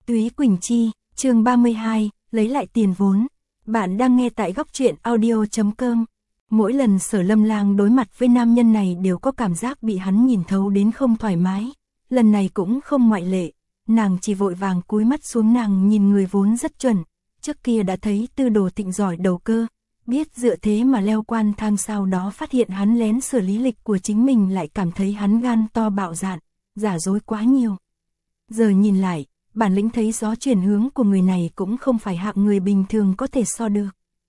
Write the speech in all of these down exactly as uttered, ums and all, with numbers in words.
Túy Quỳnh Chi, chương ba mươi hai, lấy lại tiền vốn. Bạn đang nghe tại góc truyện audio chấm com. Mỗi lần Sở Lâm Lang đối mặt với nam nhân này đều có cảm giác bị hắn nhìn thấu đến không thoải mái. Lần này cũng không ngoại lệ. Nàng chỉ vội vàng cúi mắt xuống, nàng nhìn người vốn rất chuẩn. Trước kia đã thấy Tư Đồ Thịnh giỏi đầu cơ, biết dựa thế mà leo quan thang, sau đó phát hiện hắn lén sửa lý lịch của chính mình, lại cảm thấy hắn gan to bạo dạn, giả dối quá nhiều. Giờ nhìn lại, bản lĩnh thấy gió chuyển hướng của người này cũng không phải hạng người bình thường có thể so được.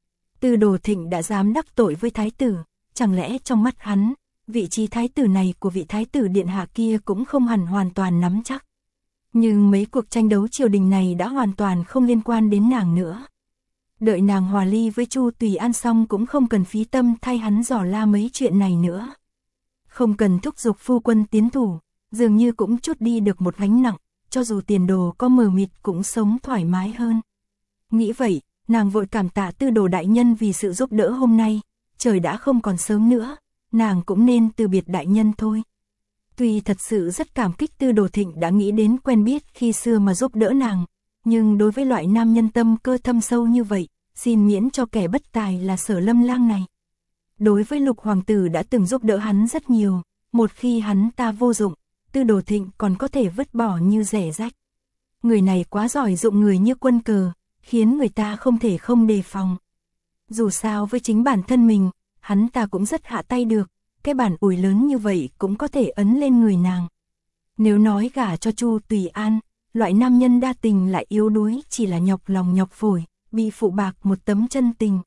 Tư Đồ Thịnh đã dám đắc tội với thái tử, chẳng lẽ trong mắt hắn, vị trí thái tử này của vị thái tử điện hạ kia cũng không hẳn hoàn toàn nắm chắc. Nhưng mấy cuộc tranh đấu triều đình này đã hoàn toàn không liên quan đến nàng nữa. Đợi nàng hòa ly với Chu Tùy An xong cũng không cần phí tâm thay hắn dò la mấy chuyện này nữa. Không cần thúc giục phu quân tiến thủ, dường như cũng trút đi được một gánh nặng, cho dù tiền đồ có mờ mịt cũng sống thoải mái hơn. Nghĩ vậy, nàng vội cảm tạ Tư Đồ đại nhân vì sự giúp đỡ hôm nay, trời đã không còn sớm nữa, nàng cũng nên từ biệt đại nhân thôi. Tuy thật sự rất cảm kích Tư Đồ Thịnh đã nghĩ đến quen biết khi xưa mà giúp đỡ nàng, nhưng đối với loại nam nhân tâm cơ thâm sâu như vậy, xin miễn cho kẻ bất tài là Sở Lâm Lang này. Đối với Lục hoàng tử đã từng giúp đỡ hắn rất nhiều, một khi hắn ta vô dụng, Tư Đồ Thịnh còn có thể vứt bỏ như rẻ rách. Người này quá giỏi dụng người như quân cờ, khiến người ta không thể không đề phòng. Dù sao với chính bản thân mình, hắn ta cũng rất hạ tay được, cái bản ủi lớn như vậy cũng có thể ấn lên người nàng. Nếu nói gả cho Chu Tùy An, loại nam nhân đa tình lại yếu đuối chỉ là nhọc lòng nhọc phổi, bị phụ bạc một tấm chân tình.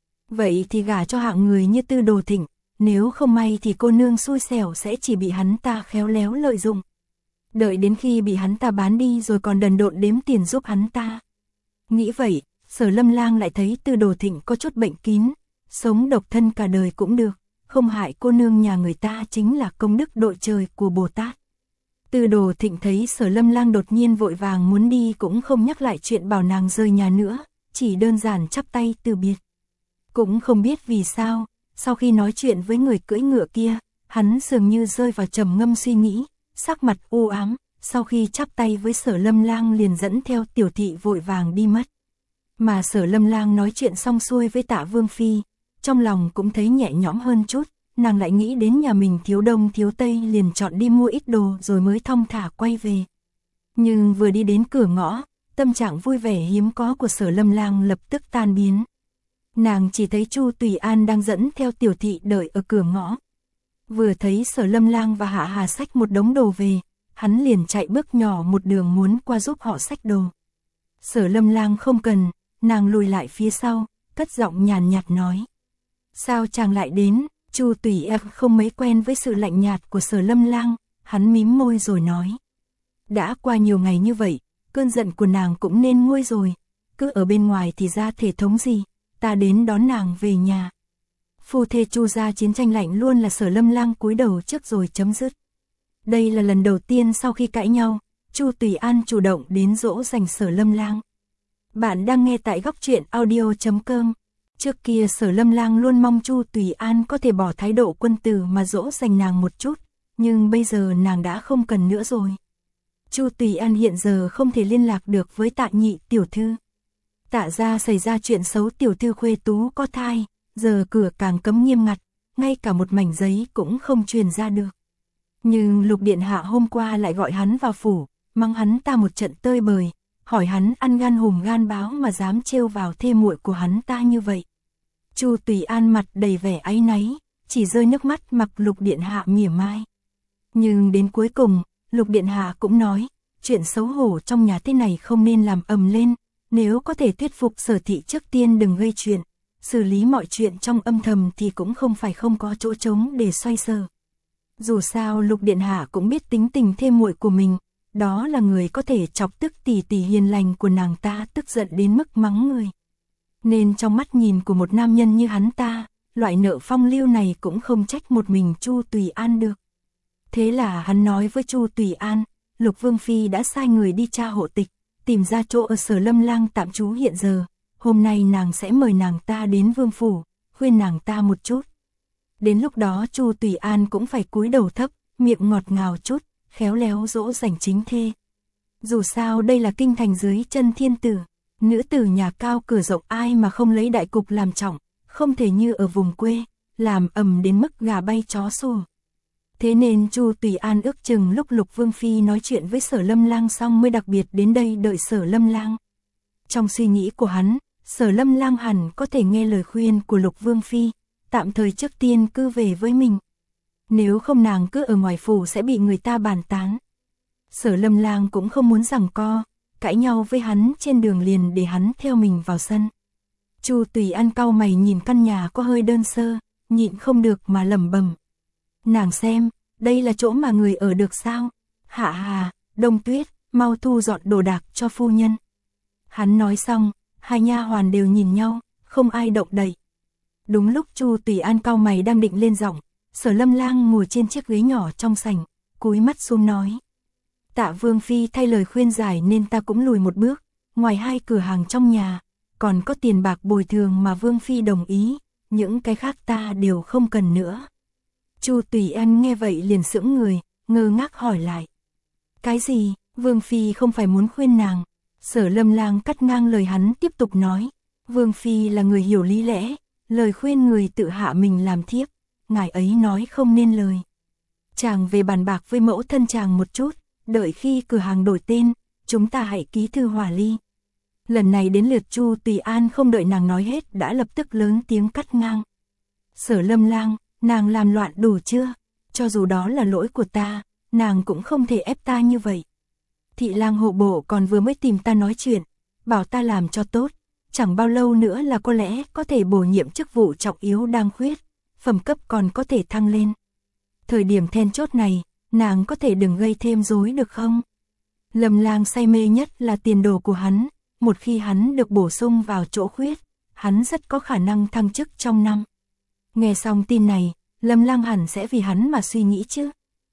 Vậy thì gả cho hạng người như Tư Đồ Thịnh, nếu không may thì cô nương xui xẻo sẽ chỉ bị hắn ta khéo léo lợi dụng. Đợi đến khi bị hắn ta bán đi rồi còn đần độn đếm tiền giúp hắn ta. Nghĩ vậy, Sở Lâm Lang lại thấy Tư Đồ Thịnh có chút bệnh kín, sống độc thân cả đời cũng được, không hại cô nương nhà người ta chính là công đức đội trời của Bồ Tát. Tư Đồ Thịnh thấy Sở Lâm Lang đột nhiên vội vàng muốn đi cũng không nhắc lại chuyện bảo nàng rời nhà nữa, chỉ đơn giản chắp tay từ biệt. Cũng không biết vì sao, sau khi nói chuyện với người cưỡi ngựa kia, hắn dường như rơi vào trầm ngâm suy nghĩ, sắc mặt u ám, sau khi chắp tay với Sở Lâm Lang liền dẫn theo tiểu thị vội vàng đi mất. Mà Sở Lâm Lang nói chuyện xong xuôi với Tạ Vương Phi, trong lòng cũng thấy nhẹ nhõm hơn chút, nàng lại nghĩ đến nhà mình thiếu đông thiếu tây liền chọn đi mua ít đồ rồi mới thong thả quay về. Nhưng vừa đi đến cửa ngõ, tâm trạng vui vẻ hiếm có của Sở Lâm Lang lập tức tan biến. Nàng chỉ thấy Chu Tùy An đang dẫn theo tiểu thị đợi ở cửa ngõ. Vừa thấy Sở Lâm Lang và Hạ Hà xách một đống đồ về, hắn liền chạy bước nhỏ một đường muốn qua giúp họ xách đồ. Sở Lâm Lang không cần, nàng lùi lại phía sau, cất giọng nhàn nhạt nói. Sao chàng lại đến? Chu Tùy An không mấy quen với sự lạnh nhạt của Sở Lâm Lang, hắn mím môi rồi nói. Đã qua nhiều ngày như vậy, cơn giận của nàng cũng nên nguôi rồi, cứ ở bên ngoài thì ra thể thống gì, ta đến đón nàng về nhà. Phu thê Chu gia chiến tranh lạnh luôn là Sở Lâm Lang cúi đầu trước rồi chấm dứt. Đây là lần đầu tiên sau khi cãi nhau, Chu Tùy An chủ động đến dỗ dành Sở Lâm Lang. Bạn đang nghe tại góc truyện audio chấm com. Trước kia Sở Lâm Lang luôn mong Chu Tùy An có thể bỏ thái độ quân tử mà dỗ dành nàng một chút, nhưng bây giờ nàng đã không cần nữa rồi. Chu Tùy An hiện giờ không thể liên lạc được với Tạ nhị tiểu thư. Tạ gia xảy ra chuyện xấu, tiểu thư khuê tú có thai, giờ cửa càng cấm nghiêm ngặt, ngay cả một mảnh giấy cũng không truyền ra được. Nhưng Lục điện hạ hôm qua lại gọi hắn vào phủ, mắng hắn ta một trận tơi bời, hỏi hắn ăn gan hùm gan báo mà dám trêu vào thê muội của hắn ta như vậy. Chu Tùy An mặt đầy vẻ áy náy, chỉ rơi nước mắt mặc Lục điện hạ mỉa mai. Nhưng đến cuối cùng, Lục điện hạ cũng nói, chuyện xấu hổ trong nhà thế này không nên làm ầm lên, nếu có thể thuyết phục Sở thị trước tiên đừng gây chuyện, xử lý mọi chuyện trong âm thầm thì cũng không phải không có chỗ trống để xoay sở. Dù sao Lục điện hạ cũng biết tính tình thê muội của mình, đó là người có thể chọc tức tỷ tỷ hiền lành của nàng ta tức giận đến mức mắng người. Nên trong mắt nhìn của một nam nhân như hắn ta, loại nợ phong lưu này cũng không trách một mình Chu Tùy An được. Thế là hắn nói với Chu Tùy An, Lục Vương Phi đã sai người đi tra hộ tịch, tìm ra chỗ ở Sở Lâm Lang tạm trú hiện giờ, hôm nay nàng sẽ mời nàng ta đến vương phủ, khuyên nàng ta một chút. Đến lúc đó Chu Tùy An cũng phải cúi đầu thấp, miệng ngọt ngào chút, khéo léo dỗ dành chính thê. Dù sao đây là kinh thành dưới chân thiên tử, nữ tử nhà cao cửa rộng ai mà không lấy đại cục làm trọng, không thể như ở vùng quê, làm ầm đến mức gà bay chó sủa. Thế nên Chu Tùy An ước chừng lúc Lục Vương Phi nói chuyện với Sở Lâm Lang xong mới đặc biệt đến đây đợi Sở Lâm Lang. Trong suy nghĩ của hắn, Sở Lâm Lang hẳn có thể nghe lời khuyên của Lục Vương Phi, tạm thời trước tiên cứ về với mình. Nếu không nàng cứ ở ngoài phủ sẽ bị người ta bàn tán. Sở Lâm Lang cũng không muốn giằng co, cãi nhau với hắn trên đường liền để hắn theo mình vào sân. Chu Tùy An cau mày nhìn căn nhà có hơi đơn sơ, nhịn không được mà lẩm bẩm. Nàng xem, đây là chỗ mà người ở được sao? Hạ Hà, Đông Tuyết, mau thu dọn đồ đạc cho phu nhân. Hắn nói xong, hai nha hoàn đều nhìn nhau, không ai động đậy. Đúng lúc Chu Tùy An cau mày đang định lên giọng, Sở Lâm Lang ngồi trên chiếc ghế nhỏ trong sảnh, cúi mắt xuống nói. Tạ Vương Phi thay lời khuyên giải nên ta cũng lùi một bước, ngoài hai cửa hàng trong nhà, còn có tiền bạc bồi thường mà Vương Phi đồng ý, những cái khác ta đều không cần nữa. Chu Tùy An nghe vậy liền sững người, ngơ ngác hỏi lại. Cái gì, Vương Phi không phải muốn khuyên nàng? Sở Lâm Lang cắt ngang lời hắn tiếp tục nói. Vương Phi là người hiểu lý lẽ, lời khuyên người tự hạ mình làm thiếp, ngài ấy nói không nên lời. Chàng về bàn bạc với mẫu thân chàng một chút, đợi khi cửa hàng đổi tên, chúng ta hãy ký thư hòa ly. Lần này đến lượt Chu Tùy An không đợi nàng nói hết đã lập tức lớn tiếng cắt ngang. Sở Lâm Lang, nàng làm loạn đủ chưa? Cho dù đó là lỗi của ta, nàng cũng không thể ép ta như vậy. Thị lang hộ bộ còn vừa mới tìm ta nói chuyện, bảo ta làm cho tốt, chẳng bao lâu nữa là có lẽ có thể bổ nhiệm chức vụ trọng yếu đang khuyết, phẩm cấp còn có thể thăng lên. Thời điểm then chốt này, nàng có thể đừng gây thêm rối được không? Lâm Lang say mê nhất là tiền đồ của hắn, một khi hắn được bổ sung vào chỗ khuyết, hắn rất có khả năng thăng chức trong năm. Nghe xong tin này, Lâm Lang hẳn sẽ vì hắn mà suy nghĩ chứ.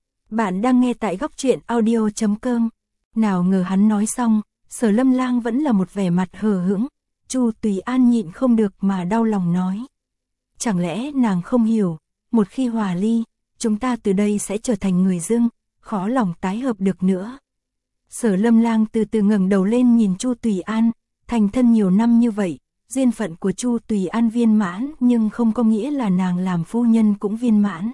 Bạn đang nghe tại góc truyện audio chấm com. Nào ngờ hắn nói xong, Sở Lâm Lang vẫn là một vẻ mặt hờ hững. Chu Tùy An nhịn không được mà đau lòng nói. Chẳng lẽ nàng không hiểu, một khi hòa ly, chúng ta từ đây sẽ trở thành người dưng, khó lòng tái hợp được nữa. Sở Lâm Lang từ từ ngẩng đầu lên nhìn Chu Tùy An, thành thân nhiều năm như vậy, duyên phận của Chu Tùy An viên mãn nhưng không có nghĩa là nàng làm phu nhân cũng viên mãn.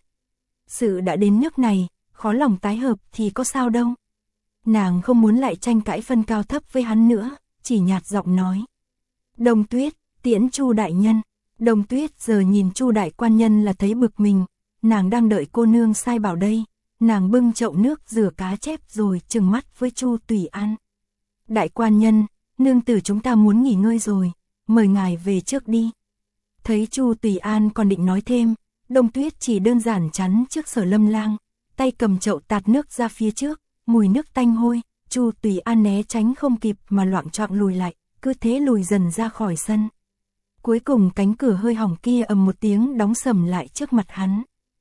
Sự đã đến nước này, khó lòng tái hợp thì có sao đâu. Nàng không muốn lại tranh cãi phân cao thấp với hắn nữa, chỉ nhạt giọng nói. Đông Tuyết, tiễn Chu đại nhân. Đông Tuyết giờ nhìn Chu đại quan nhân là thấy bực mình, nàng đang đợi cô nương sai bảo đây. Nàng bưng chậu nước rửa cá chép rồi trừng mắt với Chu Tùy An. Đại quan nhân, nương tử chúng ta muốn nghỉ ngơi rồi, mời ngài về trước đi. Thấy Chu Tùy An còn định nói thêm, Đông Tuyết chỉ đơn giản chắn trước Sở Lâm Lang, tay cầm chậu tạt nước ra phía trước, mùi nước tanh hôi. Chu Tùy An né tránh không kịp mà loạng choạng lùi lại, cứ thế lùi dần ra khỏi sân. Cuối cùng cánh cửa hơi hỏng kia ầm một tiếng đóng sầm lại trước mặt hắn.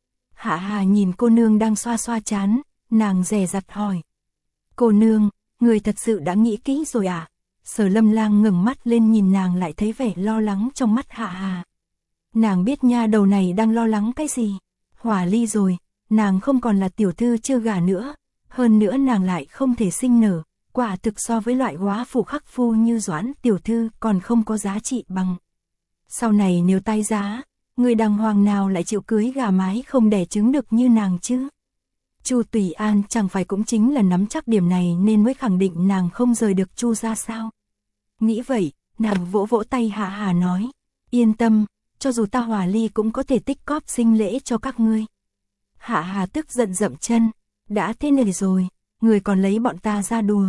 Hạ Hà nhìn cô nương đang xoa xoa trán, nàng dè dặt hỏi. Cô nương, người thật sự đã nghĩ kỹ rồi à? Sở Lâm Lang ngẩng mắt lên nhìn nàng lại thấy vẻ lo lắng trong mắt Hạ Hà. Nàng biết nha đầu này đang lo lắng cái gì. Hòa ly rồi, nàng không còn là tiểu thư chưa gả nữa. Hơn nữa nàng lại không thể sinh nở, quả thực so với loại góa phụ khắc phu như Doãn tiểu thư còn không có giá trị bằng. Sau này nếu tái giá, người đàng hoàng nào lại chịu cưới gà mái không đẻ trứng được như nàng chứ? Chu Tùy An chẳng phải cũng chính là nắm chắc điểm này nên mới khẳng định nàng không rời được Chu ra sao? Nghĩ vậy, nàng vỗ vỗ tay Hạ Hà nói, yên tâm, cho dù ta hòa ly cũng có thể tích cóp sinh lễ cho các ngươi. Hạ Hà tức giận dậm chân, đã thế này rồi, người còn lấy bọn ta ra đùa.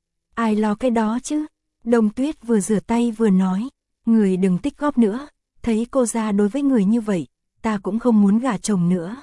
Ai lo cái đó chứ? Đông Tuyết vừa rửa tay vừa nói, người đừng tích góp nữa, thấy cô ra đối với người như vậy, ta cũng không muốn gả chồng nữa.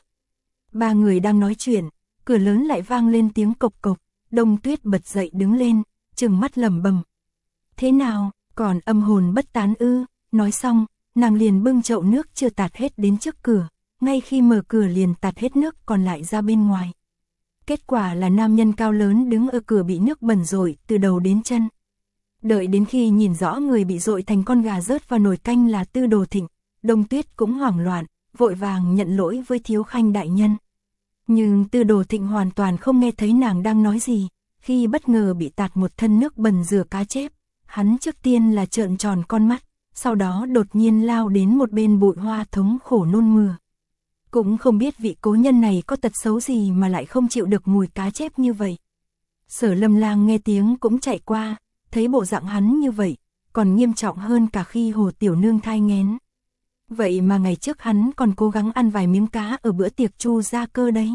Ba người đang nói chuyện, cửa lớn lại vang lên tiếng cộc cộc, Đông Tuyết bật dậy đứng lên, trừng mắt lẩm bẩm. Thế nào, còn âm hồn bất tán ư? Nói xong, nàng liền bưng chậu nước chưa tạt hết đến trước cửa, ngay khi mở cửa liền tạt hết nước còn lại ra bên ngoài. Kết quả là nam nhân cao lớn đứng ở cửa bị nước bẩn rội từ đầu đến chân. Đợi đến khi nhìn rõ người bị rội thành con gà rớt vào nồi canh là Tư Đồ Thịnh, Đông Tuyết cũng hoảng loạn, vội vàng nhận lỗi với Thiếu Khanh đại nhân. Nhưng Tư Đồ Thịnh hoàn toàn không nghe thấy nàng đang nói gì, khi bất ngờ bị tạt một thân nước bẩn rửa cá chép, hắn trước tiên là trợn tròn con mắt, sau đó đột nhiên lao đến một bên bụi hoa thống khổ nôn mửa. Cũng không biết vị cố nhân này có tật xấu gì mà lại không chịu được mùi cá chép như vậy. Sở Lâm Lang nghe tiếng cũng chạy qua, thấy bộ dạng hắn như vậy, còn nghiêm trọng hơn cả khi Hồ Tiểu Nương thai nghén. Vậy mà ngày trước hắn còn cố gắng ăn vài miếng cá ở bữa tiệc Chu gia cơ đấy.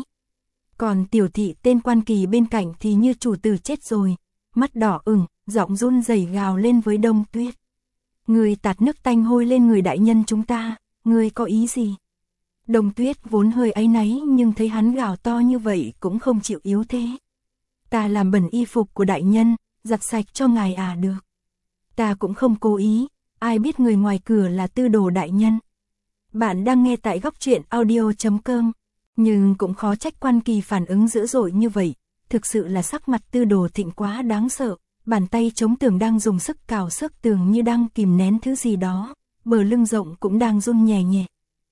Còn tiểu thị tên Quan Kỳ bên cạnh thì như chủ tử chết rồi, mắt đỏ ửng, giọng run rẩy gào lên với Đông Tuyết. Người tạt nước tanh hôi lên người đại nhân chúng ta, người có ý gì? Đông Tuyết vốn hơi áy náy nhưng thấy hắn gào to như vậy cũng không chịu yếu thế. Ta làm bẩn y phục của đại nhân, giặt sạch cho ngài à được. Ta cũng không cố ý, ai biết người ngoài cửa là Tư Đồ đại nhân. Bạn đang nghe tại góc truyện audio chấm com, nhưng cũng khó trách Quan Kỳ phản ứng dữ dội như vậy, thực sự là sắc mặt Tư Đồ Thịnh quá đáng sợ, bàn tay chống tường đang dùng sức cào xước tường như đang kìm nén thứ gì đó, bờ lưng rộng cũng đang run nhẹ nhẹ.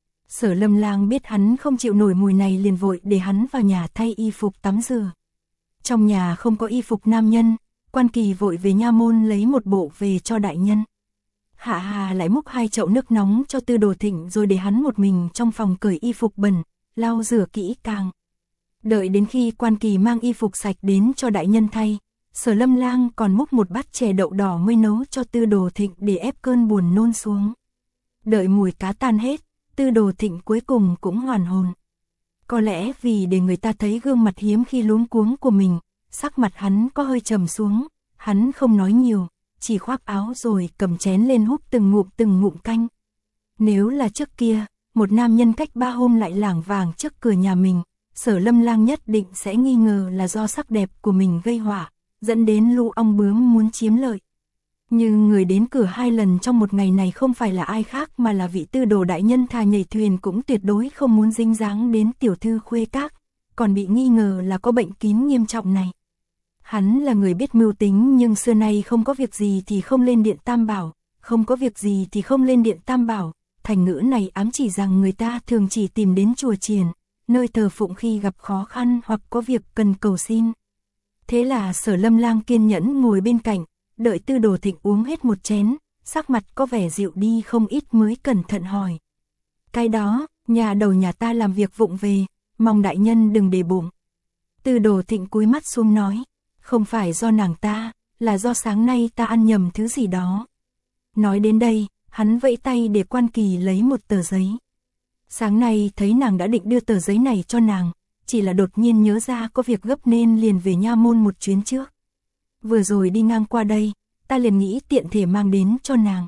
Sở Lâm Lang biết hắn không chịu nổi mùi này liền vội để hắn vào nhà thay y phục tắm rửa. Trong nhà không có y phục nam nhân, Quan Kỳ vội về nha môn lấy một bộ về cho đại nhân. Hạ Hà lại múc hai chậu nước nóng cho Tư Đồ Thịnh rồi để hắn một mình trong phòng cởi y phục bẩn, lau rửa kỹ càng. Đợi đến khi Quan Kỳ mang y phục sạch đến cho đại nhân thay, Sở Lâm Lang còn múc một bát chè đậu đỏ mới nấu cho Tư Đồ Thịnh để ép cơn buồn nôn xuống. Đợi mùi cá tan hết, Tư Đồ Thịnh cuối cùng cũng hoàn hồn. Có lẽ vì để người ta thấy gương mặt hiếm khi luống cuống của mình, sắc mặt hắn có hơi trầm xuống, hắn không nói nhiều, chỉ khoác áo rồi cầm chén lên húp từng ngụm từng ngụm canh. Nếu là trước kia, một nam nhân cách ba hôm lại lảng vàng trước cửa nhà mình, Sở Lâm Lang nhất định sẽ nghi ngờ là do sắc đẹp của mình gây họa, dẫn đến lũ ong bướm muốn chiếm lợi. Nhưng người đến cửa hai lần trong một ngày này không phải là ai khác mà là vị Tư Đồ đại nhân thà nhảy thuyền cũng tuyệt đối không muốn dính dáng đến tiểu thư khuê các, còn bị nghi ngờ là có bệnh kín nghiêm trọng này. Hắn là người biết mưu tính nhưng xưa nay không có việc gì thì không lên điện Tam Bảo, không có việc gì thì không lên điện Tam Bảo, thành ngữ này ám chỉ rằng người ta thường chỉ tìm đến chùa chiền, nơi thờ phụng khi gặp khó khăn hoặc có việc cần cầu xin. Thế là Sở Lâm Lang kiên nhẫn ngồi bên cạnh, đợi Tư Đồ Thịnh uống hết một chén, sắc mặt có vẻ dịu đi không ít mới cẩn thận hỏi. Cái đó, nhà đầu nhà ta làm việc vụng về, mong đại nhân đừng để bụng. Tư Đồ Thịnh cúi mắt xuống nói, không phải do nàng ta, là do sáng nay ta ăn nhầm thứ gì đó. Nói đến đây, hắn vẫy tay để Quan Kỳ lấy một tờ giấy. Sáng nay thấy nàng đã định đưa tờ giấy này cho nàng, chỉ là đột nhiên nhớ ra có việc gấp nên liền về nha môn một chuyến trước. Vừa rồi đi ngang qua đây, ta liền nghĩ tiện thể mang đến cho nàng.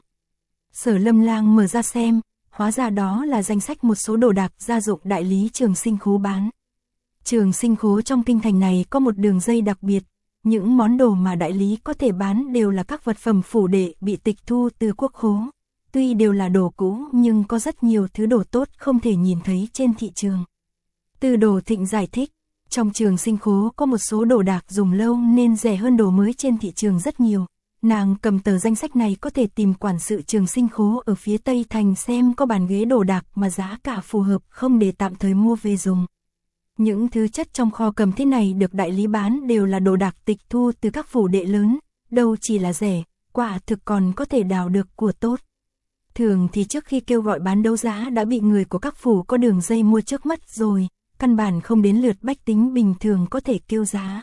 Sở Lâm Lang mở ra xem, hóa ra đó là danh sách một số đồ đạc gia dụng đại lý Trường Sinh Khố bán. Trường Sinh Khố trong kinh thành này có một đường dây đặc biệt, những món đồ mà đại lý có thể bán đều là các vật phẩm phủ đệ bị tịch thu từ quốc khố. Tuy đều là đồ cũ nhưng có rất nhiều thứ đồ tốt không thể nhìn thấy trên thị trường. Tư Đồ Thịnh giải thích, trong Trường Sinh Khố có một số đồ đạc dùng lâu nên rẻ hơn đồ mới trên thị trường rất nhiều. Nàng cầm tờ danh sách này có thể tìm quản sự Trường Sinh Khố ở phía Tây Thành xem có bàn ghế đồ đạc mà giá cả phù hợp không để tạm thời mua về dùng. Những thứ chất trong kho cầm thế này được đại lý bán đều là đồ đạc tịch thu từ các phủ đệ lớn, đâu chỉ là rẻ, quả thực còn có thể đào được của tốt. Thường thì trước khi kêu gọi bán đấu giá đã bị người của các phủ có đường dây mua trước mắt rồi, căn bản không đến lượt bách tính bình thường có thể kêu giá.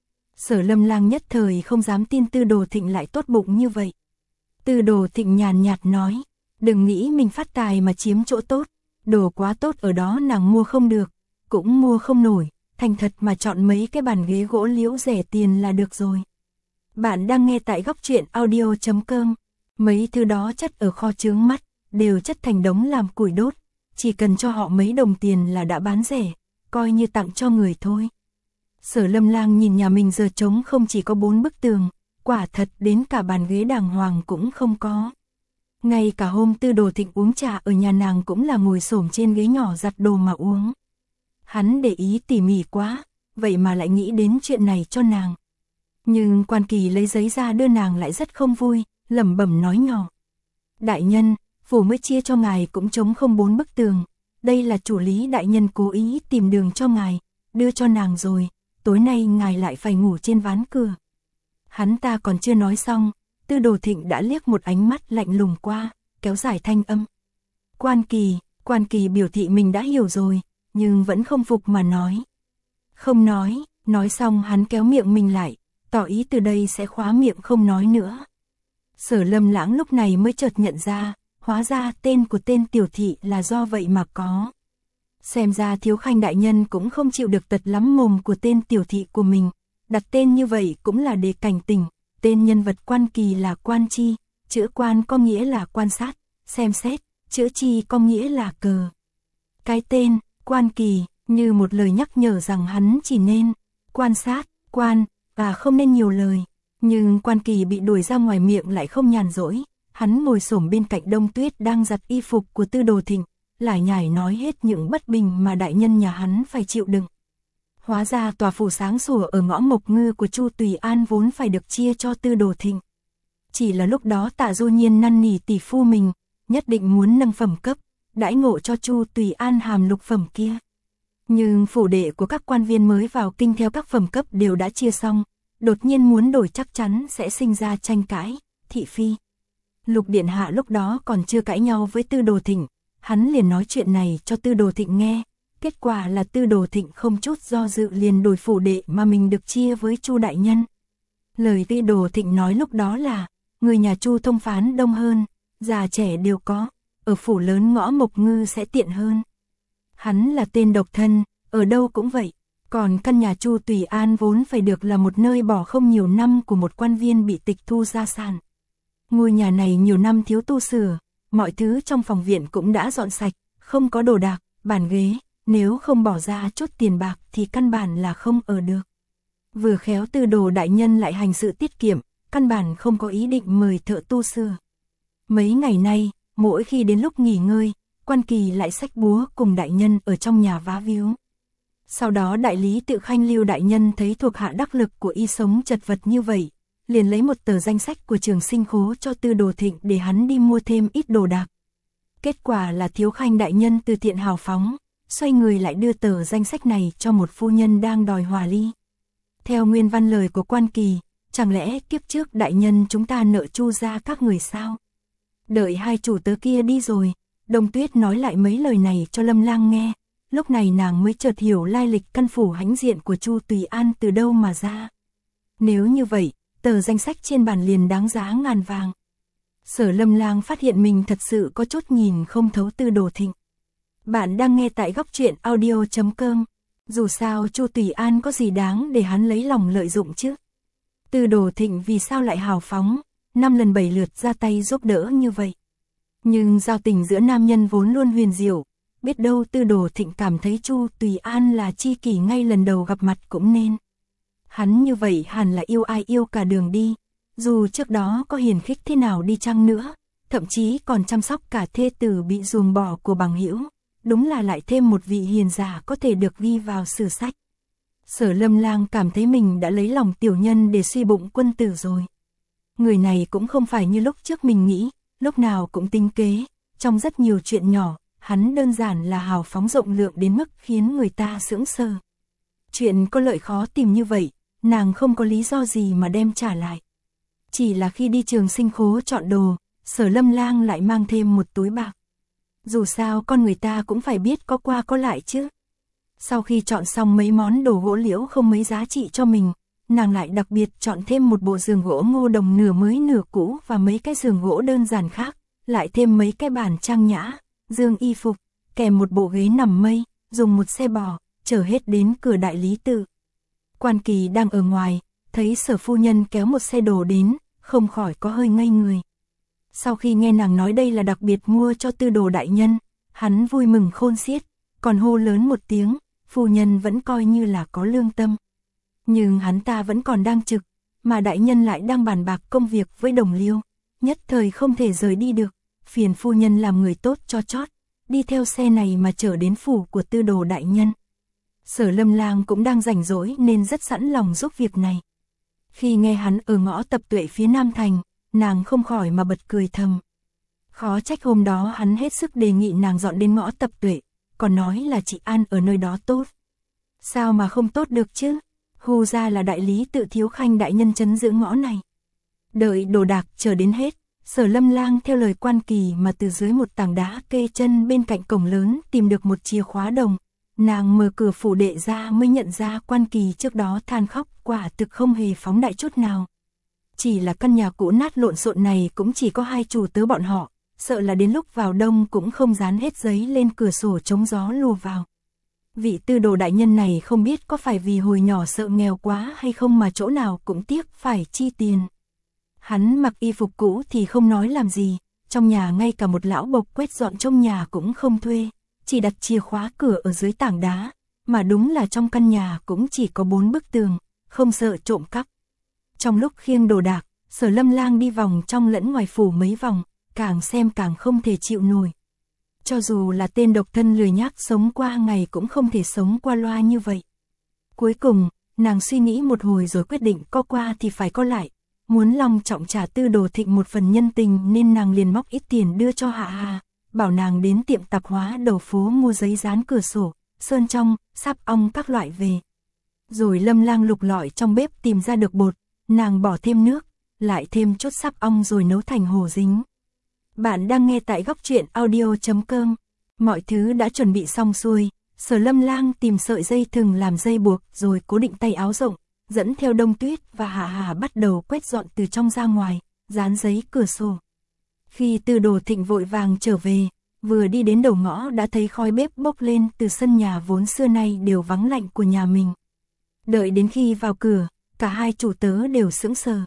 Sở Lâm Lang nhất thời không dám tin Tư Đồ Thịnh lại tốt bụng như vậy. Tư Đồ Thịnh nhàn nhạt nói, đừng nghĩ mình phát tài mà chiếm chỗ tốt, đồ quá tốt ở đó nàng mua không được, cũng mua không nổi, thành thật mà chọn mấy cái bàn ghế gỗ liễu rẻ tiền là được rồi. Bạn đang nghe tại góc truyện audio chấm com, mấy thứ đó chất ở kho chướng mắt, đều chất thành đống làm củi đốt, chỉ cần cho họ mấy đồng tiền là đã bán rẻ, coi như tặng cho người thôi. Sở Lâm Lang nhìn nhà mình giờ trống không chỉ có bốn bức tường, quả thật đến cả bàn ghế đàng hoàng cũng không có. Ngay cả hôm Tư Đồ Thịnh uống trà ở nhà nàng cũng là ngồi xổm trên ghế nhỏ giặt đồ mà uống. Hắn để ý tỉ mỉ quá, vậy mà lại nghĩ đến chuyện này cho nàng. Nhưng Quan Kỳ lấy giấy ra đưa nàng lại rất không vui, lẩm bẩm nói nhỏ. Đại nhân, phủ mới chia cho ngài cũng trống không bốn bức tường, đây là chủ lý đại nhân cố ý tìm đường cho ngài, đưa cho nàng rồi, tối nay ngài lại phải ngủ trên ván cửa. Hắn ta còn chưa nói xong, Tư Đồ Thịnh đã liếc một ánh mắt lạnh lùng qua, kéo dài thanh âm. Quan Kỳ, Quan Kỳ biểu thị mình đã hiểu rồi, nhưng vẫn không phục mà nói. Không nói, nói xong hắn kéo miệng mình lại, tỏ ý từ đây sẽ khóa miệng không nói nữa. Sở Lâm Lãng lúc này mới chợt nhận ra, hóa ra tên của tên tiểu thị là do vậy mà có. Xem ra Thiếu Khanh đại nhân cũng không chịu được tật lắm mồm của tên tiểu thị của mình, đặt tên như vậy cũng là để cảnh tỉnh, tên nhân vật Quan Kỳ là Quan Chi, chữ quan có nghĩa là quan sát, xem xét, chữ chi có nghĩa là cờ. Cái tên, Quan Kỳ, như một lời nhắc nhở rằng hắn chỉ nên quan sát, quan, và không nên nhiều lời. Nhưng Quan Kỳ bị đuổi ra ngoài miệng lại không nhàn rỗi, hắn ngồi xổm bên cạnh Đông Tuyết đang giặt y phục của Tư Đồ Thịnh, lải nhải nói hết những bất bình mà đại nhân nhà hắn phải chịu đựng. Hóa ra tòa phủ sáng sủa ở ngõ Mộc Ngư của Chu Tùy An vốn phải được chia cho Tư Đồ Thịnh. Chỉ là lúc đó Tạ Du Nhiên năn nỉ tỷ phu mình, nhất định muốn nâng phẩm cấp, đãi ngộ cho Chu Tùy An hàm lục phẩm kia. Nhưng phủ đệ của các quan viên mới vào kinh theo các phẩm cấp đều đã chia xong, đột nhiên muốn đổi chắc chắn sẽ sinh ra tranh cãi, thị phi. Lục Điện Hạ lúc đó còn chưa cãi nhau với Tư Đồ Thịnh, hắn liền nói chuyện này cho Tư Đồ Thịnh nghe, kết quả là Tư Đồ Thịnh không chút do dự liền đổi phủ đệ mà mình được chia với Chu đại nhân. Lời Tư Đồ Thịnh nói lúc đó là, người nhà Chu thông phán đông hơn, già trẻ đều có, ở phủ lớn ngõ Mộc Ngư sẽ tiện hơn. Hắn là tên độc thân, ở đâu cũng vậy, còn căn nhà Chu Tùy An vốn phải được là một nơi bỏ không nhiều năm của một quan viên bị tịch thu gia sản. Ngôi nhà này nhiều năm thiếu tu sửa, mọi thứ trong phòng viện cũng đã dọn sạch, không có đồ đạc, bàn ghế, nếu không bỏ ra chút tiền bạc thì căn bản là không ở được. Vừa khéo Tư Đồ đại nhân lại hành sự tiết kiệm, căn bản không có ý định mời thợ tu sửa. Mấy ngày nay, mỗi khi đến lúc nghỉ ngơi, Quan Kỳ lại xách búa cùng đại nhân ở trong nhà vá víu. Sau đó đại lý Tự Khanh Lưu đại nhân thấy thuộc hạ đắc lực của y sống chật vật như vậy, liền lấy một tờ danh sách của Trường Sinh Khố cho Tư Đồ Thịnh để hắn đi mua thêm ít đồ đạc. Kết quả là Thiếu Khanh đại nhân từ thiện hào phóng, xoay người lại đưa tờ danh sách này cho một phu nhân đang đòi hòa ly. Theo nguyên văn lời của Quan Kỳ, chẳng lẽ kiếp trước đại nhân chúng ta nợ Chu gia các người sao? Đợi hai chủ tớ kia đi rồi, Đông Tuyết nói lại mấy lời này cho Lâm Lang nghe, lúc này nàng mới chợt hiểu lai lịch căn phủ hãnh diện của Chu Tùy An từ đâu mà ra. Nếu như vậy, tờ danh sách trên bàn liền đáng giá ngàn vàng. Sở Lâm Lang phát hiện mình thật sự có chút nhìn không thấu Tư Đồ Thịnh. Bạn đang nghe tại góc truyện audio chấm com. Dù sao Chu Tùy An có gì đáng để hắn lấy lòng lợi dụng chứ? Tư Đồ Thịnh vì sao lại hào phóng, năm lần bảy lượt ra tay giúp đỡ như vậy? Nhưng giao tình giữa nam nhân vốn luôn huyền diệu, biết đâu Tư Đồ Thịnh cảm thấy Chu Tùy An là tri kỷ ngay lần đầu gặp mặt cũng nên. Hắn như vậy hẳn là yêu ai yêu cả đường đi, dù trước đó có hiền khích thế nào đi chăng nữa, thậm chí còn chăm sóc cả thê tử bị ruồng bỏ của bằng hữu, đúng là lại thêm một vị hiền giả có thể được ghi vào sử sách. Sở Lâm Lang cảm thấy mình đã lấy lòng tiểu nhân để suy bụng quân tử rồi. Người này cũng không phải như lúc trước mình nghĩ, lúc nào cũng tinh kế, trong rất nhiều chuyện nhỏ, hắn đơn giản là hào phóng rộng lượng đến mức khiến người ta sững sờ. Chuyện có lợi khó tìm như vậy, nàng không có lý do gì mà đem trả lại. Chỉ là khi đi Trường Sinh Khố chọn đồ, Sở Lâm Lang lại mang thêm một túi bạc. Dù sao con người ta cũng phải biết có qua có lại chứ. Sau khi chọn xong mấy món đồ gỗ liễu không mấy giá trị cho mình, nàng lại đặc biệt chọn thêm một bộ giường gỗ ngô đồng nửa mới nửa cũ và mấy cái giường gỗ đơn giản khác, lại thêm mấy cái bàn trang nhã, giường y phục, kèm một bộ ghế nằm mây, dùng một xe bò, chở hết đến cửa đại lý tự. Quan Kỳ đang ở ngoài, thấy Sở phu nhân kéo một xe đồ đến, không khỏi có hơi ngây người. Sau khi nghe nàng nói đây là đặc biệt mua cho Tư Đồ đại nhân, hắn vui mừng khôn xiết, còn hô lớn một tiếng, phu nhân vẫn coi như là có lương tâm. Nhưng hắn ta vẫn còn đang trực, mà đại nhân lại đang bàn bạc công việc với Đồng Liêu, nhất thời không thể rời đi được, phiền phu nhân làm người tốt cho chót, đi theo xe này mà chở đến phủ của Tư Đồ đại nhân. Sở Lâm Lang cũng đang rảnh rỗi nên rất sẵn lòng giúp việc này. Khi nghe hắn ở ngõ Tập Tuệ phía Nam Thành, nàng không khỏi mà bật cười thầm. Khó trách hôm đó hắn hết sức đề nghị nàng dọn đến ngõ Tập Tuệ, còn nói là chị An ở nơi đó tốt. Sao mà không tốt được chứ? Hu ra là đại lý Tự Thiếu Khanh đại nhân trấn giữ ngõ này. Đợi đồ đạc chờ đến hết, Sở Lâm Lang theo lời Quan Kỳ mà từ dưới một tảng đá kê chân bên cạnh cổng lớn tìm được một chìa khóa đồng. Nàng mở cửa phủ đệ ra mới nhận ra Quan Kỳ trước đó than khóc quả thực không hề phóng đại chút nào. Chỉ là căn nhà cũ nát lộn xộn này cũng chỉ có hai chủ tớ bọn họ, sợ là đến lúc vào đông cũng không dán hết giấy lên cửa sổ chống gió lùa vào. Vị Tư Đồ đại nhân này không biết có phải vì hồi nhỏ sợ nghèo quá hay không mà chỗ nào cũng tiếc phải chi tiền. Hắn mặc y phục cũ thì không nói làm gì, trong nhà ngay cả một lão bộc quét dọn trong nhà cũng không thuê, chỉ đặt chìa khóa cửa ở dưới tảng đá, mà đúng là trong căn nhà cũng chỉ có bốn bức tường, không sợ trộm cắp. Trong lúc khiêng đồ đạc, Sở Lâm Lang đi vòng trong lẫn ngoài phủ mấy vòng, càng xem càng không thể chịu nổi. Cho dù là tên độc thân lười nhác sống qua ngày cũng không thể sống qua loa như vậy. Cuối cùng, nàng suy nghĩ một hồi rồi quyết định có qua thì phải có lại. Muốn long trọng trả Tư Đồ Thịnh một phần nhân tình nên nàng liền móc ít tiền đưa cho Hạ Hà, bảo nàng đến tiệm tạp hóa đầu phố mua giấy dán cửa sổ, sơn trong, sáp ong các loại về. Rồi Lâm Lang lục lọi trong bếp tìm ra được bột, nàng bỏ thêm nước, lại thêm chút sáp ong rồi nấu thành hồ dính. Bạn đang nghe tại góc truyện audio chấm com. Mọi thứ đã chuẩn bị xong xuôi, Sở Lâm Lang tìm sợi dây thừng làm dây buộc rồi cố định tay áo rộng, dẫn theo Đông Tuyết và Hạ Hà bắt đầu quét dọn từ trong ra ngoài, dán giấy cửa sổ. Khi Tư Đồ Thịnh vội vàng trở về, vừa đi đến đầu ngõ đã thấy khói bếp bốc lên từ sân nhà vốn xưa nay đều vắng lạnh của nhà mình. Đợi đến khi vào cửa, cả hai chủ tớ đều sững sờ.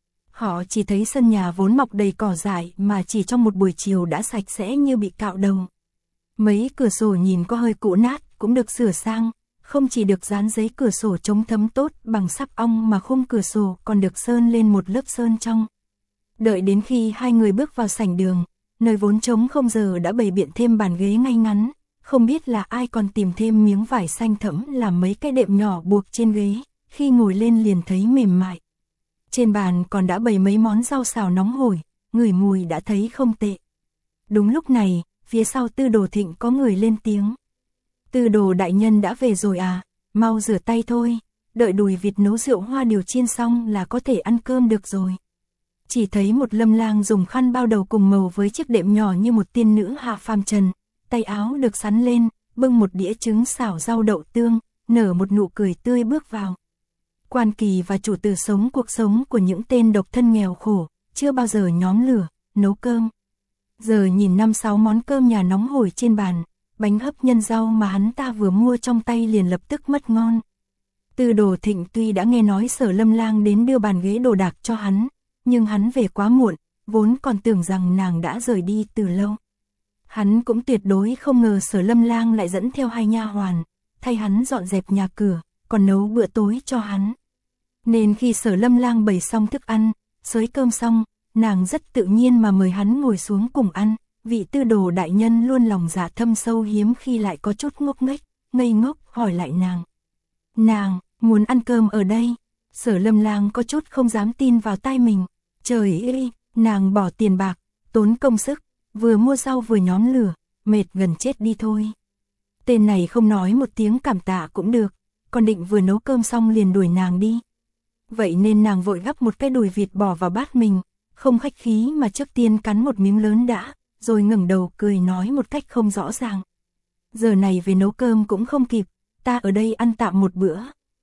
Họ chỉ thấy sân nhà vốn mọc đầy cỏ dại mà chỉ trong một buổi chiều đã sạch sẽ như bị cạo đầu. Mấy cửa sổ nhìn có hơi cũ nát cũng được sửa sang, không chỉ được dán giấy cửa sổ chống thấm tốt bằng sáp ong mà khung cửa sổ còn được sơn lên một lớp sơn trong. Đợi đến khi hai người bước vào sảnh đường, nơi vốn trống không giờ đã bày biện thêm bàn ghế ngay ngắn, không biết là ai còn tìm thêm miếng vải xanh thẫm làm mấy cái đệm nhỏ buộc trên ghế, khi ngồi lên liền thấy mềm mại. Trên bàn còn đã bày mấy món rau xào nóng hổi, ngửi mùi đã thấy không tệ. Đúng lúc này, phía sau Tư Đồ Thịnh có người lên tiếng. Tư Đồ đại nhân đã về rồi à, mau rửa tay thôi, đợi đùi vịt nấu rượu hoa điều chiên xong là có thể ăn cơm được rồi. Chỉ thấy một Lâm Lang dùng khăn bao đầu cùng màu với chiếc đệm nhỏ như một tiên nữ hạ phàm trần, tay áo được sắn lên, bưng một đĩa trứng xào rau đậu tương, nở một nụ cười tươi bước vào. Quan Kỳ và chủ tử sống cuộc sống của những tên độc thân nghèo khổ, chưa bao giờ nhóm lửa, nấu cơm. Giờ nhìn năm sáu món cơm nhà nóng hổi trên bàn, bánh hấp nhân rau mà hắn ta vừa mua trong tay liền lập tức mất ngon. Tư Đồ Thịnh tuy đã nghe nói Sở Lâm Lang đến đưa bàn ghế đồ đạc cho hắn, nhưng hắn về quá muộn, vốn còn tưởng rằng nàng đã rời đi từ lâu. Hắn cũng tuyệt đối không ngờ Sở Lâm Lang lại dẫn theo hai nha hoàn, thay hắn dọn dẹp nhà cửa, còn nấu bữa tối cho hắn. Nên khi Sở Lâm Lang bày xong thức ăn, xới cơm xong, nàng rất tự nhiên mà mời hắn ngồi xuống cùng ăn. Vị Tư Đồ đại nhân luôn lòng dạ thâm sâu hiếm khi lại có chút ngốc nghếch, ngây ngốc hỏi lại nàng. Nàng, muốn ăn cơm ở đây? Sở Lâm Lang có chút không dám tin vào tai mình. Trời ơi, nàng bỏ tiền bạc, tốn công sức, vừa mua rau vừa nhóm lửa, mệt gần chết đi thôi. Tên này không nói một tiếng cảm tạ cũng được, còn định vừa nấu cơm xong liền đuổi nàng đi. Vậy nên nàng vội gắp một cái đùi vịt bỏ vào bát mình, không khách khí mà trước tiên cắn một miếng lớn đã, rồi ngẩng đầu cười nói một cách không rõ ràng. Giờ này về nấu cơm cũng không kịp, ta ở đây ăn tạm một bữa.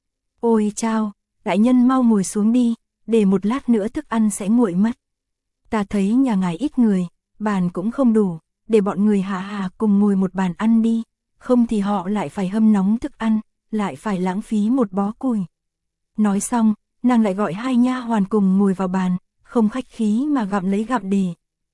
Ôi chao, đại nhân mau ngồi xuống đi, để một lát nữa thức ăn sẽ nguội mất. Ta thấy nhà ngài ít người, bàn cũng không đủ, để bọn người Hạ Hà cùng ngồi một bàn ăn đi, không thì họ lại phải hâm nóng thức ăn, lại phải lãng phí một bó củi. Nói xong, nàng lại gọi hai nha hoàn cùng ngồi vào bàn, không khách khí mà gặm lấy gặm để.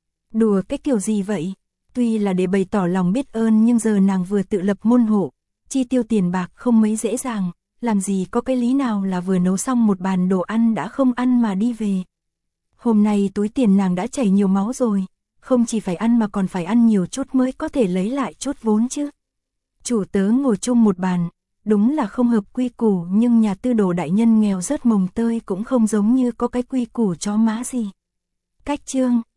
Đùa cái kiểu gì vậy? Tuy là để bày tỏ lòng biết ơn nhưng giờ nàng vừa tự lập môn hộ, chi tiêu tiền bạc không mấy dễ dàng, làm gì có cái lý nào là vừa nấu xong một bàn đồ ăn đã không ăn mà đi về. Hôm nay túi tiền nàng đã chảy nhiều máu rồi, không chỉ phải ăn mà còn phải ăn nhiều chút mới có thể lấy lại chút vốn chứ. Chủ tớ ngồi chung một bàn, đúng là không hợp quy củ nhưng nhà Tư Đồ đại nhân nghèo rớt mồng tơi cũng không giống như có cái quy củ chó má gì. Cách chương